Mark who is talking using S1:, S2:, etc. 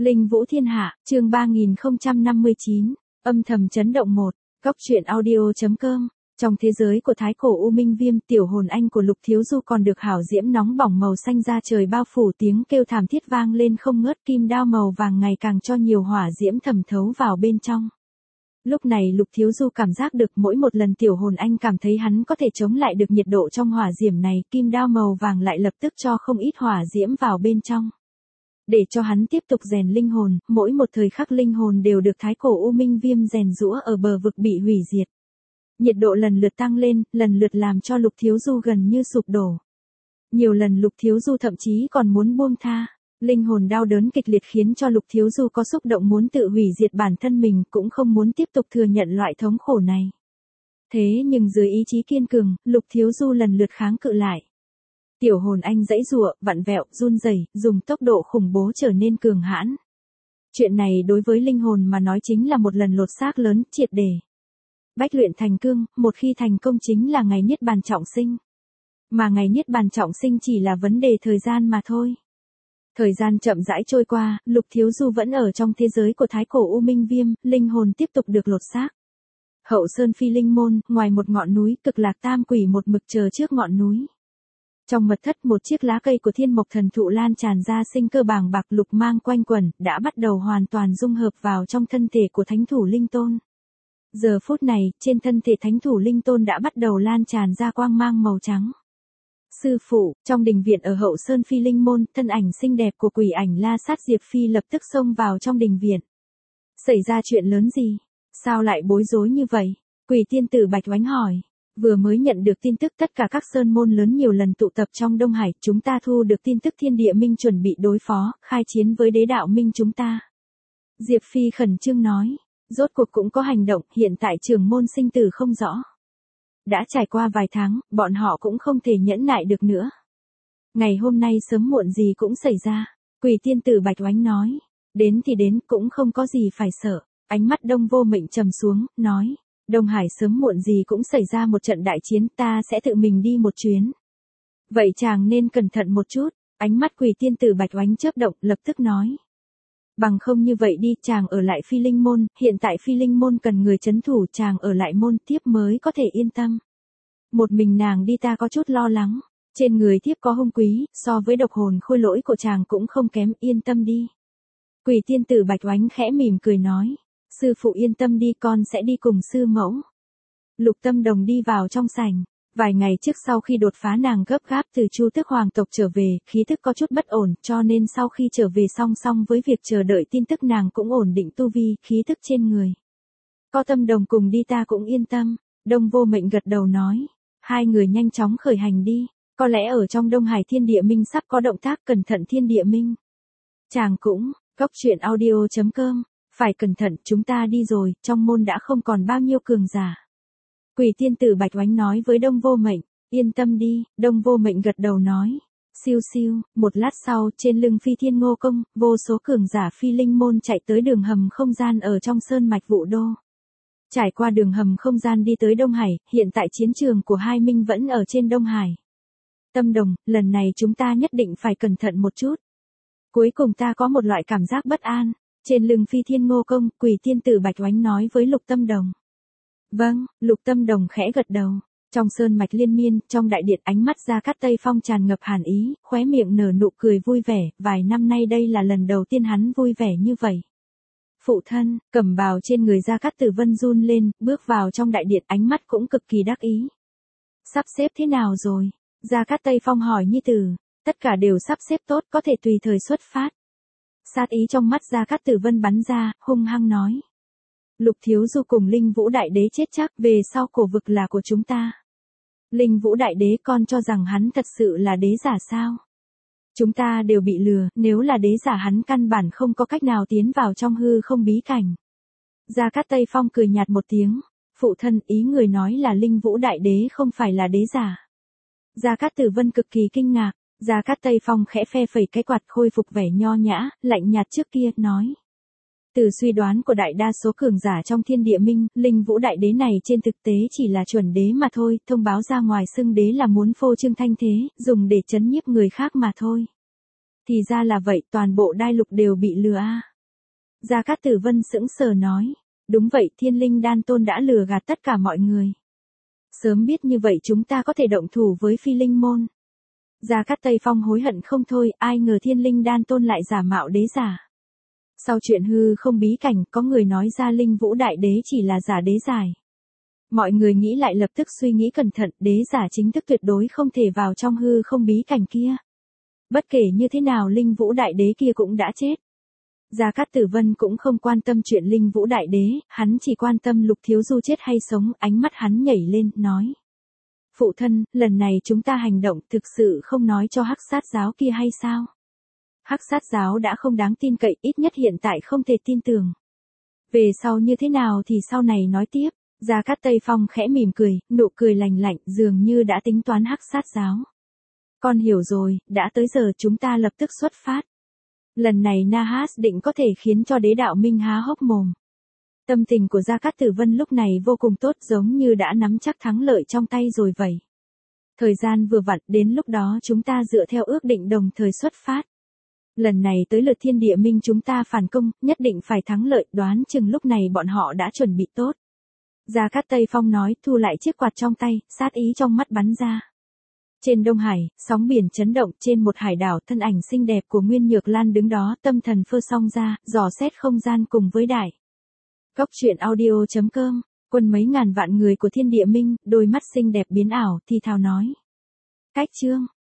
S1: Linh Vũ Thiên Hạ, chương 3059, âm thầm chấn động 1, góc truyện audio.com. Trong thế giới của thái cổ U Minh Viêm, tiểu hồn anh của Lục Thiếu Du còn được hảo diễm nóng bỏng màu xanh da trời bao phủ, tiếng kêu thảm thiết vang lên không ngớt, kim đao màu vàng ngày càng cho nhiều hỏa diễm thẩm thấu vào bên trong. Lúc này Lục Thiếu Du cảm giác được mỗi một lần tiểu hồn anh cảm thấy hắn có thể chống lại được nhiệt độ trong hỏa diễm này, kim đao màu vàng lại lập tức cho không ít hỏa diễm vào bên trong. Để cho hắn tiếp tục rèn linh hồn, mỗi một thời khắc linh hồn đều được thái cổ U Minh Viêm rèn giũa ở bờ vực bị hủy diệt. Nhiệt độ lần lượt tăng lên, lần lượt làm cho Lục Thiếu Du gần như sụp đổ. Nhiều lần Lục Thiếu Du thậm chí còn muốn buông tha. Linh hồn đau đớn kịch liệt khiến cho Lục Thiếu Du có xúc động muốn tự hủy diệt bản thân mình, cũng không muốn tiếp tục thừa nhận loại thống khổ này. Thế nhưng dưới ý chí kiên cường, Lục Thiếu Du lần lượt kháng cự lại. Tiểu hồn anh giãy giụa, vặn vẹo, run rẩy, dùng tốc độ khủng bố trở nên cường hãn. Chuyện này đối với linh hồn mà nói chính là một lần lột xác lớn, triệt để. Bách luyện thành cương, một khi thành công chính là ngày niết bàn trọng sinh. Mà ngày niết bàn trọng sinh chỉ là vấn đề thời gian mà thôi. Thời gian chậm rãi trôi qua, Lục Thiếu Du vẫn ở trong thế giới của thái cổ U Minh Viêm, linh hồn tiếp tục được lột xác. Hậu Sơn Phi Linh Môn, ngoài một ngọn núi, Cực Lạc Tam Quỷ một mực chờ trước ngọn núi. Trong mật thất, một chiếc lá cây của Thiên Mộc Thần Thụ lan tràn ra sinh cơ bàng bạc, lục mang quanh quẩn, đã bắt đầu hoàn toàn dung hợp vào trong thân thể của Thánh Thủ Linh Tôn. Giờ phút này, trên thân thể Thánh Thủ Linh Tôn đã bắt đầu lan tràn ra quang mang màu trắng. Sư phụ, trong đình viện ở Hậu Sơn Phi Linh Môn, thân ảnh xinh đẹp của quỷ ảnh La Sát Diệp Phi lập tức xông vào trong đình viện. Xảy ra chuyện lớn gì? Sao lại bối rối như vậy? Quỷ tiên tử Bạch Oánh hỏi. Vừa mới nhận được tin tức tất cả các sơn môn lớn nhiều lần tụ tập trong Đông Hải, chúng ta thu được tin tức Thiên Địa Minh chuẩn bị đối phó, khai chiến với Đế Đạo Minh chúng ta. Diệp Phi khẩn trương nói, rốt cuộc cũng có hành động, hiện tại trưởng môn sinh tử không rõ. Đã trải qua vài tháng, bọn họ cũng không thể nhẫn nại được nữa. Ngày hôm nay sớm muộn gì cũng xảy ra, quỷ tiên tử Bạch Oánh nói, đến thì đến, cũng không có gì phải sợ. Ánh mắt Đông Vô Mệnh trầm xuống, nói, Đông Hải sớm muộn gì cũng xảy ra một trận đại chiến, ta sẽ tự mình đi một chuyến. Vậy chàng nên cẩn thận một chút, ánh mắt quỷ tiên tử Bạch Oánh chớp động, lập tức nói. Bằng không như vậy đi, chàng ở lại Phi Linh Môn, hiện tại Phi Linh Môn cần người trấn thủ, chàng ở lại môn tiếp mới có thể yên tâm. Một mình nàng đi ta có chút lo lắng, trên người thiếp có hung quý, so với độc hồn khôi lỗi của chàng cũng không kém, yên tâm đi. Quỷ tiên tử Bạch Oánh khẽ mỉm cười nói. Sư phụ yên tâm đi, con sẽ đi cùng sư mẫu. Lục Tâm Đồng đi vào trong sảnh. Vài ngày trước sau khi đột phá nàng gấp gáp từ Chu Tước Hoàng tộc trở về, khí thức có chút bất ổn, cho nên sau khi trở về song song với việc chờ đợi tin tức nàng cũng ổn định tu vi, khí thức trên người. Có Tâm Đồng cùng đi ta cũng yên tâm. Đông Vô Mệnh gật đầu nói. Hai người nhanh chóng khởi hành đi. Có lẽ ở trong Đông Hải Thiên Địa Minh sắp có động tác, cẩn thận Thiên Địa Minh. Chàng cũng, góc truyện audio.com. Phải cẩn thận, chúng ta đi rồi, trong môn đã không còn bao nhiêu cường giả. Quỷ tiên tử Bạch Oánh nói với Đông Vô Mệnh, yên tâm đi, Đông Vô Mệnh gật đầu nói. Siêu siêu, một lát sau, trên lưng Phi Thiên Ngô Công, vô số cường giả Phi Linh Môn chạy tới đường hầm không gian ở trong sơn mạch Vũ Đô. Trải qua đường hầm không gian đi tới Đông Hải, hiện tại chiến trường của hai minh vẫn ở trên Đông Hải. Tâm Đồng, lần này chúng ta nhất định phải cẩn thận một chút. Cuối cùng ta có một loại cảm giác bất an. Trên lưng Phi Thiên Ngô Công, quỷ tiên tử Bạch Oánh nói với Lục Tâm Đồng. Vâng, Lục Tâm Đồng khẽ gật đầu. Trong sơn mạch liên miên, trong đại điện ánh mắt Gia Cát Tây Phong tràn ngập hàn ý, khóe miệng nở nụ cười vui vẻ, vài năm nay đây là lần đầu tiên hắn vui vẻ như vậy. Phụ thân, cẩm bào trên người Gia Cát Tử Vân run lên, bước vào trong đại điện ánh mắt cũng cực kỳ đắc ý. Sắp xếp thế nào rồi? Gia Cát Tây Phong hỏi nhi tử. Tất cả đều sắp xếp tốt, có thể tùy thời xuất phát. Sát ý trong mắt Gia Cát Tử Vân bắn ra, hung hăng nói. Lục Thiếu Du cùng Linh Vũ Đại Đế chết chắc, về sau cổ vực là của chúng ta. Linh Vũ Đại Đế, con cho rằng hắn thật sự là đế giả sao? Chúng ta đều bị lừa, nếu là đế giả hắn căn bản không có cách nào tiến vào trong hư không bí cảnh. Gia Cát Tây Phong cười nhạt một tiếng. Phụ thân, ý người nói là Linh Vũ Đại Đế không phải là đế giả. Gia Cát Tử Vân cực kỳ kinh ngạc. Gia Cát Tây Phong khẽ phe phẩy cái quạt khôi phục vẻ nho nhã, lạnh nhạt trước kia, nói. Từ suy đoán của đại đa số cường giả trong Thiên Địa Minh, Linh Vũ Đại Đế này trên thực tế chỉ là chuẩn đế mà thôi, thông báo ra ngoài xưng đế là muốn phô trương thanh thế, dùng để chấn nhiếp người khác mà thôi. Thì ra là vậy, toàn bộ đai lục đều bị lừa a. Gia Cát Tử Vân sững sờ nói. Đúng vậy, Thiên Linh Đan Tôn đã lừa gạt tất cả mọi người. Sớm biết như vậy chúng ta có thể động thủ với Phi Linh Môn. Gia Cát Tây Phong hối hận không thôi, ai ngờ Thiên Linh Đan Tôn lại giả mạo đế giả. Sau chuyện hư không bí cảnh, có người nói ra Linh Vũ Đại Đế chỉ là giả đế giải. Mọi người nghĩ lại lập tức suy nghĩ cẩn thận, đế giả chính thức tuyệt đối không thể vào trong hư không bí cảnh kia. Bất kể như thế nào Linh Vũ Đại Đế kia cũng đã chết. Gia Cát Tử Vân cũng không quan tâm chuyện Linh Vũ Đại Đế, hắn chỉ quan tâm Lục Thiếu Du chết hay sống, ánh mắt hắn nhảy lên, nói. Phụ thân, lần này chúng ta hành động thực sự không nói cho Hắc Sát Giáo kia hay sao? Hắc Sát Giáo đã không đáng tin cậy, ít nhất hiện tại không thể tin tưởng. Về sau như thế nào thì sau này nói tiếp. Gia Cát Tây Phong khẽ mỉm cười, nụ cười lành lạnh, dường như đã tính toán Hắc Sát Giáo. Con hiểu rồi, đã tới giờ chúng ta lập tức xuất phát. Lần này Nahas định có thể khiến cho đế đạo minh há hốc mồm. Tâm tình của Gia Cát Tử Vân lúc này vô cùng tốt, giống như đã nắm chắc thắng lợi trong tay rồi vậy. Thời gian vừa vặn, đến lúc đó chúng ta dựa theo ước định đồng thời xuất phát. Lần này tới lượt Thiên Địa Minh chúng ta phản công, nhất định phải thắng lợi, đoán chừng lúc này bọn họ đã chuẩn bị tốt. Gia Cát Tây Phong nói, thu lại chiếc quạt trong tay, sát ý trong mắt bắn ra. Trên Đông Hải, sóng biển chấn động, trên một hải đảo, thân ảnh xinh đẹp của Nguyên Nhược Lan đứng đó, tâm thần phơ song ra, dò xét không gian cùng với đại. Cốc truyện audio.com, quân mấy ngàn vạn người của Thiên Địa Minh, đôi mắt xinh đẹp biến ảo, thì thào nói. Cách chương.